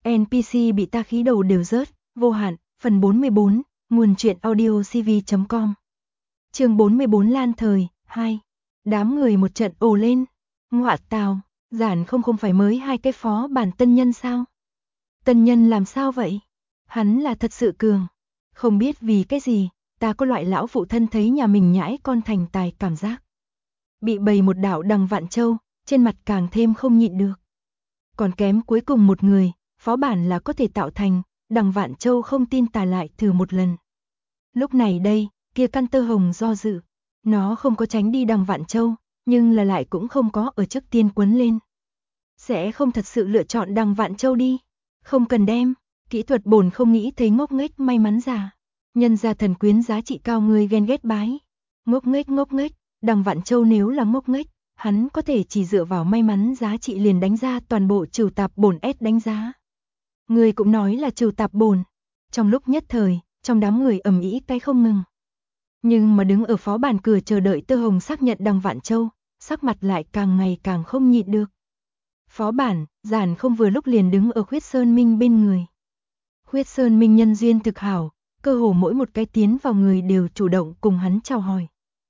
NPC bị ta khí đầu đều rớt, vô hạn, phần 44, nguồn truyện audio cv.com. Chương 44 Lan Thời, 2. Đám người một trận ồ lên. Ngọa tào, Giản không phải mới 2 cái phó bản tân nhân sao? Tân nhân làm sao vậy? Hắn là thật sự cường. Không biết vì cái gì, ta có loại lão phụ thân thấy nhà mình nhãi con thành tài cảm giác. Bị bày một đạo Đằng Vạn Châu, trên mặt càng thêm không nhịn được. Còn kém cuối cùng một người, phó bản là có thể tạo thành, Đằng Vạn Châu không tin tà lại thử một lần. Lúc này đây, kia căn tơ hồng do dự. Nó không có tránh đi Đằng Vạn Châu, nhưng là lại cũng không có ở trước tiên quấn lên. Sẽ không thật sự lựa chọn Đằng Vạn Châu đi. Không cần đem, kỹ thuật bổn không nghĩ thấy ngốc nghếch may mắn già. Nhân ra thần quyến giá trị cao người ghen ghét bái. Ngốc nghếch, Đằng Vạn Châu nếu là ngốc nghếch, hắn có thể chỉ dựa vào may mắn giá trị liền đánh ra toàn bộ trừ tạp bổn S đánh giá. Người cũng nói là trừ tạp bổn. Trong lúc nhất thời, trong đám người ầm ĩ cái không ngừng. Nhưng mà đứng ở phó bản cửa chờ đợi Tơ Hồng xác nhận Đằng Vạn Châu, sắc mặt lại càng ngày càng không nhịn được. Phó bản, Giản không vừa lúc liền đứng ở Khuyết Sơn Minh bên người. Khuyết Sơn Minh nhân duyên thực hảo, cơ hồ mỗi một cái tiến vào người đều chủ động cùng hắn chào hỏi.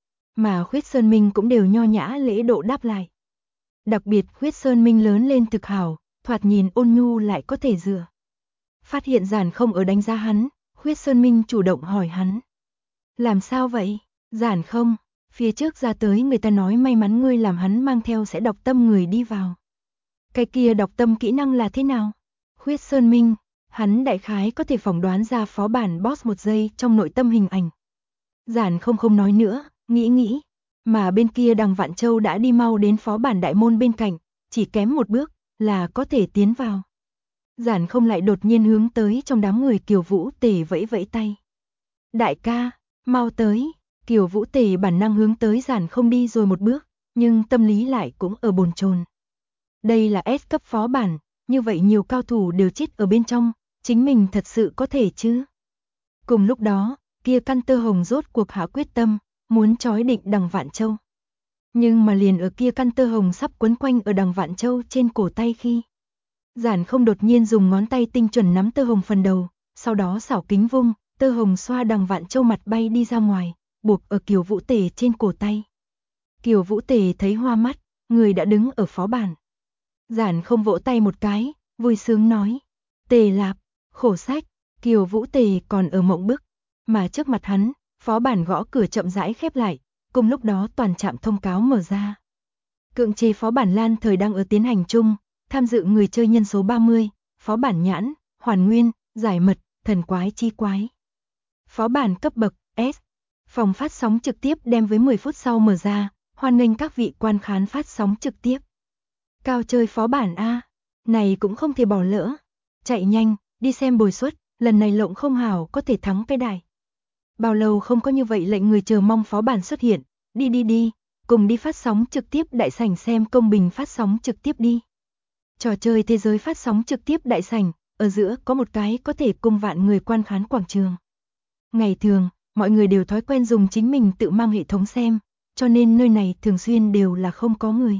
Mà Khuyết Sơn Minh cũng đều nho nhã lễ độ đáp lại. Đặc biệt Khuyết Sơn Minh lớn lên thực hảo, thoạt nhìn ôn nhu lại có thể dựa. Phát hiện Giản không ở đánh giá hắn, Khuyết Sơn Minh chủ động hỏi hắn. Làm sao vậy? Giản không, phía trước ra tới người ta nói may mắn ngươi làm hắn mang theo sẽ đọc tâm người đi vào. Cái kia đọc tâm kỹ năng là thế nào? Khuyết Sơn Minh, hắn đại khái có thể phỏng đoán ra phó bản boss một giây trong nội tâm hình ảnh. Giản không nói nữa, nghĩ, mà bên kia Đằng Vạn Châu đã đi mau đến phó bản đại môn bên cạnh, chỉ kém một bước là có thể tiến vào. Giản không lại đột nhiên hướng tới trong đám người Kiều Vũ Tề vẫy vẫy tay. Đại ca, mau tới. Kiều Vũ Tề bản năng hướng tới Giản không đi rồi một bước, nhưng tâm lý lại cũng ở bồn chồn. Đây là S cấp phó bản, như vậy nhiều cao thủ đều chết ở bên trong, chính mình thật sự có thể chứ? Cùng lúc đó, kia căn Tơ Hồng rốt cuộc hạ quyết tâm, muốn trói định Đằng Vạn Châu. Nhưng mà liền ở kia căn Tơ Hồng sắp quấn quanh ở Đằng Vạn Châu trên cổ tay khi. Giản không đột nhiên dùng ngón tay tinh chuẩn nắm Tơ Hồng phần đầu, sau đó xảo kính vung, Tơ Hồng xoa Đằng Vạn Châu mặt bay đi ra ngoài, buộc ở Kiều Vũ Tề trên cổ tay. Kiều Vũ Tề thấy hoa mắt, người đã đứng ở phó bản. Giản không vỗ tay một cái, vui sướng nói. Tề Lạp, khổ sách, Kiều Vũ Tề còn ở mộng bức, mà trước mặt hắn, phó bản gõ cửa chậm rãi khép lại, cùng lúc đó toàn trạm thông cáo mở ra. Cưỡng chế phó bản Lan Thời đang ở tiến hành chung, tham dự người chơi nhân số 30, phó bản nhãn, hoàn nguyên, giải mật, thần quái chi quái. Phó bản cấp bậc S. Phòng phát sóng trực tiếp đem với 10 phút sau mở ra, hoan nghênh các vị quan khán phát sóng trực tiếp. Cao chơi phó bản A, này cũng không thể bỏ lỡ. Chạy nhanh, đi xem bồi suất, lần này lộng không hảo có thể thắng cái đài. Bao lâu không có như vậy lệnh người chờ mong phó bản xuất hiện, đi, cùng đi phát sóng trực tiếp đại sảnh xem công bình phát sóng trực tiếp đi. Trò chơi thế giới phát sóng trực tiếp đại sảnh, ở giữa có một cái có thể cùng vạn người quan khán quảng trường. Ngày thường, mọi người đều thói quen dùng chính mình tự mang hệ thống xem, cho nên nơi này thường xuyên đều là không có người.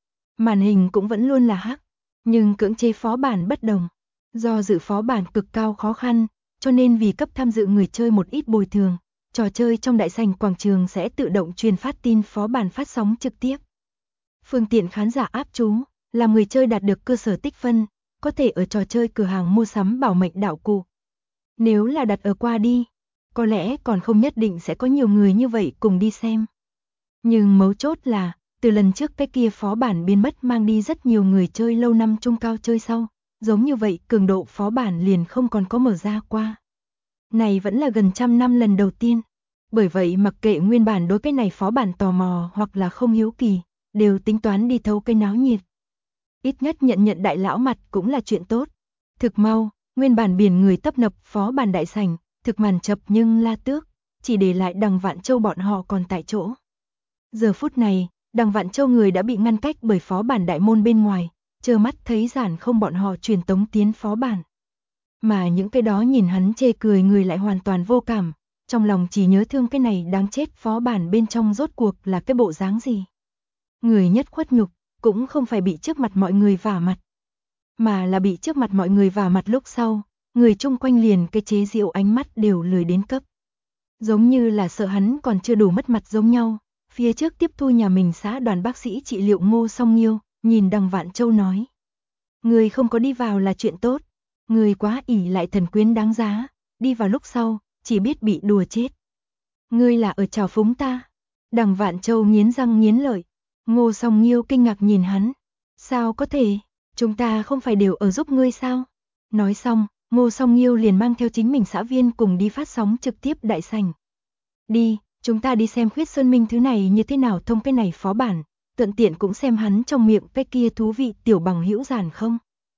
Màn hình cũng vẫn luôn là hắc, nhưng cưỡng chế phó bản bất đồng. Do dự phó bản cực cao khó khăn, cho nên vì cấp tham dự người chơi một ít bồi thường, trò chơi trong đại sảnh quảng trường sẽ tự động truyền phát tin phó bản phát sóng trực tiếp. Phương tiện khán giả áp chú, làm người chơi đạt được cơ sở tích phân, có thể ở trò chơi cửa hàng mua sắm bảo mệnh đạo cụ. Nếu là đặt ở qua đi, có lẽ còn không nhất định sẽ có nhiều người như vậy cùng đi xem. Nhưng mấu chốt là, từ lần trước cái kia phó bản biến mất mang đi rất nhiều người chơi lâu năm trung cao chơi sau, giống như vậy cường độ phó bản liền không còn có mở ra qua. Này vẫn là gần 100 năm lần đầu tiên. Bởi vậy mặc kệ nguyên bản đối cái này phó bản tò mò hoặc là không hiếu kỳ, đều tính toán đi thấu cái náo nhiệt. Ít nhất nhận đại lão mặt cũng là chuyện tốt. Thực mau, nguyên bản biển người tấp nập phó bản đại sảnh, thực màn chập nhưng la tước, chỉ để lại Đằng Vạn Châu bọn họ còn tại chỗ. Giờ phút này, Đằng Vạn Châu người đã bị ngăn cách bởi phó bản đại môn bên ngoài, trơ mắt thấy Giản không bọn họ truyền tống tiến phó bản. Mà những cái đó nhìn hắn chê cười người lại hoàn toàn vô cảm, trong lòng chỉ nhớ thương cái này đáng chết phó bản bên trong rốt cuộc là cái bộ dáng gì. Người nhất khuất nhục, cũng không phải bị trước mặt mọi người vả mặt, mà là bị trước mặt mọi người vả mặt lúc sau, người chung quanh liền cái chế giễu ánh mắt đều lười đến cấp. Giống như là sợ hắn còn chưa đủ mất mặt giống nhau, phía trước tiếp thu nhà mình xã đoàn bác sĩ trị liệu Ngô Song Nghiêu, nhìn Đằng Vạn Châu nói. Người không có đi vào là chuyện tốt, người quá ỷ lại thần quyến đáng giá, đi vào lúc sau, chỉ biết bị đùa chết. Ngươi là ở trào phúng ta. Đằng Vạn Châu nghiến răng nghiến lợi. Ngô Song Nghiêu kinh ngạc nhìn hắn. Sao có thể, chúng ta không phải đều ở giúp ngươi sao? Nói xong, Ngô Song Nghiêu liền mang theo chính mình xã viên cùng đi phát sóng trực tiếp đại sảnh. Đi, chúng ta đi xem Khuyết Sơn Minh thứ này như thế nào thông cái này phó bản, thuận tiện cũng xem hắn trong miệng cái kia thú vị tiểu bằng hữu Giản Không.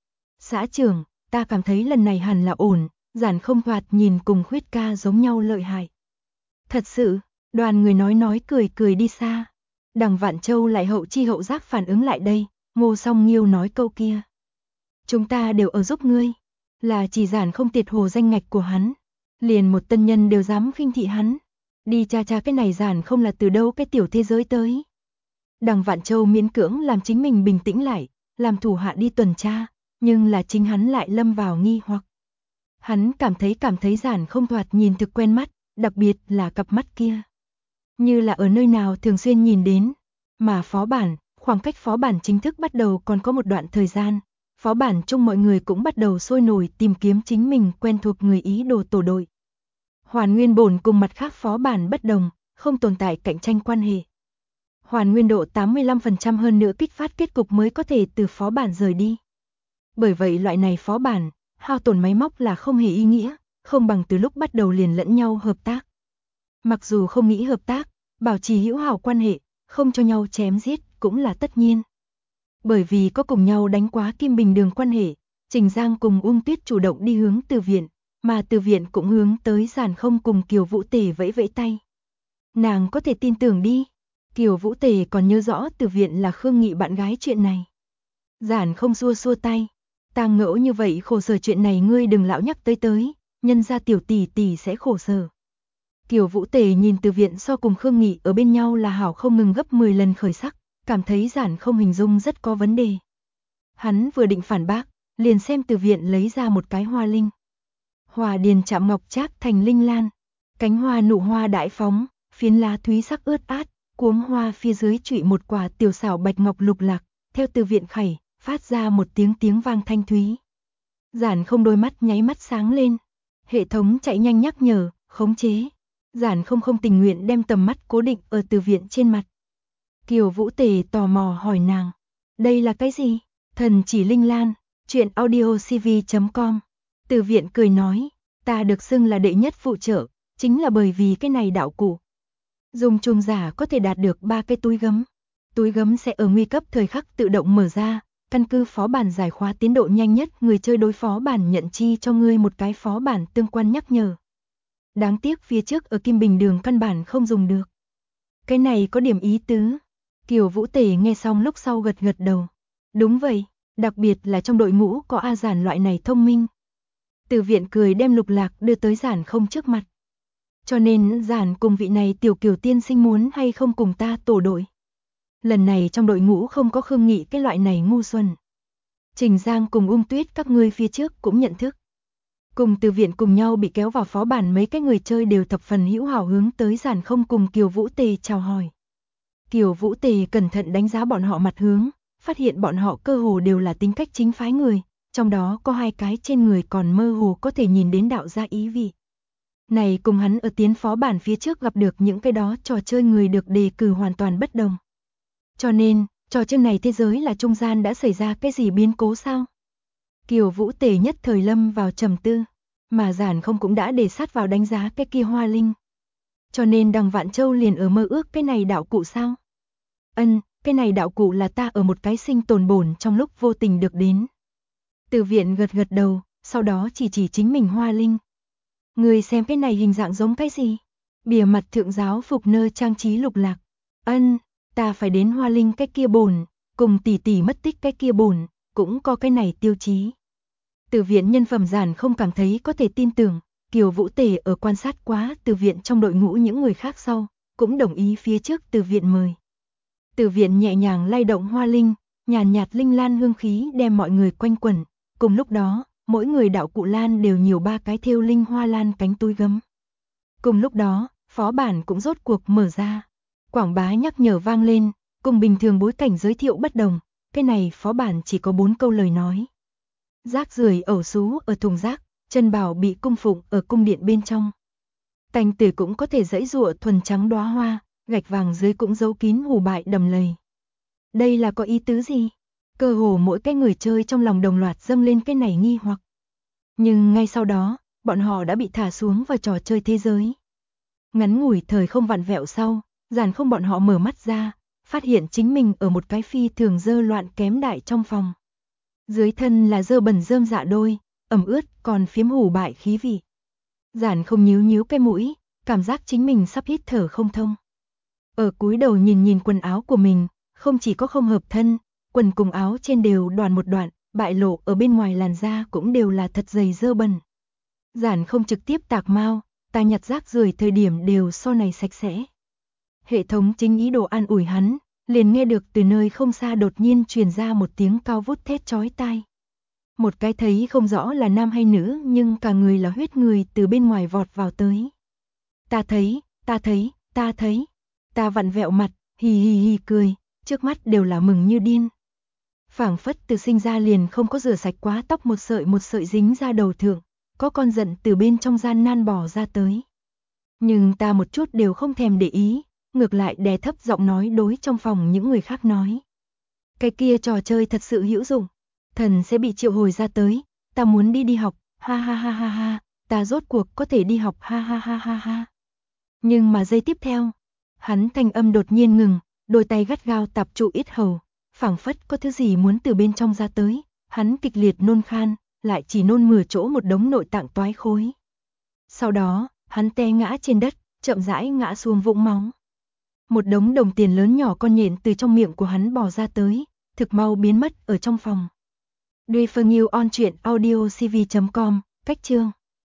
Xã trưởng, ta cảm thấy lần này hẳn là ổn, Giản Không thoạt nhìn cùng Khuyết ca giống nhau lợi hại. Thật sự, đoàn người nói cười cười đi xa. Đằng Vạn Châu lại hậu chi hậu giác phản ứng lại đây, Ngô Song Nghiêu nói câu kia. Chúng ta đều ở giúp ngươi, là chỉ Giản Không tiệt hồ danh ngạch của hắn, liền một tân nhân đều dám khinh thị hắn. Đi cha cái này Giản Không là từ đâu cái tiểu thế giới tới. Đằng Vạn Châu miễn cưỡng làm chính mình bình tĩnh lại, làm thủ hạ đi tuần tra, nhưng là chính hắn lại lâm vào nghi hoặc. Hắn cảm thấy Giản Không thoạt nhìn thực quen mắt, đặc biệt là cặp mắt kia. Như là ở nơi nào thường xuyên nhìn đến, mà phó bản, khoảng cách phó bản chính thức bắt đầu còn có một đoạn thời gian, phó bản chung mọi người cũng bắt đầu sôi nổi tìm kiếm chính mình quen thuộc người ý đồ tổ đội. Hoàn Nguyên bổn cùng mặt khác phó bản bất đồng, không tồn tại cạnh tranh quan hệ. Hoàn Nguyên độ 85% hơn nữa kích phát kết cục mới có thể từ phó bản rời đi. Bởi vậy loại này phó bản, hao tổn máy móc là không hề ý nghĩa, không bằng từ lúc bắt đầu liền lẫn nhau hợp tác. Mặc dù không nghĩ hợp tác, bảo trì hữu hảo quan hệ, không cho nhau chém giết cũng là tất nhiên. Bởi vì có cùng nhau đánh quá Kim Bình Đường quan hệ, Trình Giang cùng Tuyết chủ động đi hướng Từ Viện, mà Từ Viện cũng hướng tới Giản Không cùng Kiều Vũ Tề vẫy vẫy tay. Nàng có thể tin tưởng đi, Kiều Vũ Tề còn nhớ rõ Từ Viện là Khương Nghị bạn gái chuyện này. Giản Không xua tay, tang ngẫu như vậy khổ sở chuyện này ngươi đừng lão nhắc tới, nhân ra tiểu tỷ tỷ sẽ khổ sở. Kiều Vũ Tề nhìn Từ Viện so cùng Khương Nghị ở bên nhau là hảo không ngừng gấp 10 lần khởi sắc, cảm thấy Giản Không hình dung rất có vấn đề. Hắn vừa định phản bác, liền xem Từ Viện lấy ra một cái hoa linh. Hòa điền chạm ngọc trác thành linh lan, cánh hoa nụ hoa đại phóng, phiến lá thúy sắc ướt át, cuống hoa phía dưới trụy một quả tiểu xảo bạch ngọc lục lạc, theo Từ Viện khẩy, phát ra một tiếng vang thanh thúy. Giản Không đôi mắt nháy mắt sáng lên, hệ thống chạy nhanh nhắc nhở, khống chế. Giản không tình nguyện đem tầm mắt cố định ở Từ Viện trên mặt. Kiều Vũ Tề tò mò hỏi nàng, đây là cái gì? Thần chỉ linh lan, truyện audiocv.com. Từ Viện cười nói, ta được xưng là đệ nhất phụ trợ, chính là bởi vì cái này đạo cụ. Dùng chung giả có thể đạt được 3 cái túi gấm. Túi gấm sẽ ở nguy cấp thời khắc tự động mở ra, căn cứ phó bản giải khóa tiến độ nhanh nhất người chơi đối phó bản nhận chi cho ngươi một cái phó bản tương quan nhắc nhở. Đáng tiếc phía trước ở Kim Bình Đường căn bản không dùng được. Cái này có điểm ý tứ. Kiều Vũ Tề nghe xong lúc sau gật đầu. Đúng vậy, đặc biệt là trong đội ngũ có A Giản loại này thông minh. Từ Viện cười đem lục lạc đưa tới Giản Không trước mặt. Cho nên Giản cùng vị này tiểu Kiều tiên sinh muốn hay không cùng ta tổ đội. Lần này trong đội ngũ không có Khương Nghị cái loại này ngu xuẩn. Trình Giang cùng Tuyết các ngươi phía trước cũng nhận thức. Cùng Từ Viện cùng nhau bị kéo vào phó bản mấy cái người chơi đều thập phần hữu hảo hướng tới Giản Không cùng Kiều Vũ Tề chào hỏi. Kiều Vũ Tề cẩn thận đánh giá bọn họ mặt hướng, phát hiện bọn họ cơ hồ đều là tính cách chính phái người, trong đó có 2 cái trên người còn mơ hồ có thể nhìn đến đạo gia ý vị. Này cùng hắn ở tiến phó bản phía trước gặp được những cái đó trò chơi người được đề cử hoàn toàn bất đồng. Cho nên, trò chơi này thế giới là trung gian đã xảy ra cái gì biến cố sao? Kiều Vũ Tề nhất thời lâm vào trầm tư, mà Giản Không cũng đã để sát vào đánh giá cái kia hoa linh. Cho nên Đằng Vạn Châu liền ở mơ ước cái này đạo cụ sao? Cái này đạo cụ là ta ở một cái sinh tồn bổn trong lúc vô tình được đến. Từ Viện gật đầu, sau đó chỉ chính mình hoa linh. Người xem cái này hình dạng giống cái gì? Bìa mặt thượng giáo phục nơ trang trí lục lạc. Ta phải đến hoa linh cái kia bổn, cùng tỷ mất tích cái kia bổn, cũng có cái này tiêu chí. Từ Viện nhân phẩm Giản Không cảm thấy có thể tin tưởng, Kiều Vũ Tề ở quan sát quá Từ Viện trong đội ngũ những người khác sau, cũng đồng ý phía trước Từ Viện mời. Từ Viện nhẹ nhàng lay động hoa linh, nhàn nhạt linh lan hương khí đem mọi người quanh quẩn, Cùng lúc đó, mỗi người đạo cụ lan đều nhiều 3 cái thêu linh hoa lan cánh túi gấm. Cùng lúc đó, phó bản cũng rốt cuộc mở ra. Quảng bá nhắc nhở vang lên, cùng bình thường bối cảnh giới thiệu bất đồng, cái này phó bản chỉ có 4 câu lời nói. Rác rưởi ẩu xú ở thùng rác, Trân Bảo bị cung phụng ở cung điện bên trong. Tành Tử cũng có thể giãy giụa thuần trắng đóa hoa, gạch vàng dưới cũng giấu kín hủ bại đầm lầy. Đây là có ý tứ gì? Cơ hồ mỗi cái người chơi trong lòng đồng loạt dâng lên cái này nghi hoặc. Nhưng ngay sau đó, bọn họ đã bị thả xuống vào trò chơi thế giới. Ngắn ngủi thời không vặn vẹo sau, Giản Không bọn họ mở mắt ra, phát hiện chính mình ở một cái phi thường dơ loạn kém đại trong phòng. Dưới thân là dơ bẩn rơm dạ đôi, ẩm ướt còn phiếm hủ bại khí vị. Giản Không nhíu nhíu cái mũi, cảm giác chính mình sắp hít thở không thông. Ở cúi đầu nhìn nhìn quần áo của mình, không chỉ có không hợp thân, quần cùng áo trên đều đoàn một đoạn, bại lộ ở bên ngoài làn da cũng đều là thật dày dơ bẩn. Giản Không trực tiếp tạc mau, ta nhặt rác rưởi thời điểm đều so này sạch sẽ. Hệ thống chính ý đồ an ủi hắn, liền nghe được từ nơi không xa đột nhiên truyền ra một tiếng cao vút thét chói tai. Một cái thấy không rõ là nam hay nữ nhưng cả người là huyết người từ bên ngoài vọt vào tới. Ta thấy, ta thấy, ta thấy. Ta vặn vẹo mặt, hì hì hì cười, trước mắt đều là mừng như điên. Phảng phất từ sinh ra liền không có rửa sạch quá tóc một sợi dính ra đầu thượng, có con giận từ bên trong gian nan bò ra tới. Nhưng ta một chút đều không thèm để ý, ngược lại đè thấp giọng nói đối trong phòng những người khác nói. Cái kia trò chơi thật sự hữu dụng, thần sẽ bị triệu hồi ra tới, ta muốn đi học, ha ha ha ha ha, ta rốt cuộc có thể đi học ha ha ha ha ha. Nhưng mà giây tiếp theo, hắn thanh âm đột nhiên ngừng, đôi tay gắt gao tập trụ yết hầu, phảng phất có thứ gì muốn từ bên trong ra tới, hắn kịch liệt nôn khan, lại chỉ nôn mửa chỗ một đống nội tạng toái khối. Sau đó, hắn té ngã trên đất, chậm rãi ngã xuống vũng máu. Một đống đồng tiền lớn nhỏ con nhện từ trong miệng của hắn bò ra tới, thực mau biến mất ở trong phòng. Duy Phương Yêu on truyện audiocv.com, cách chương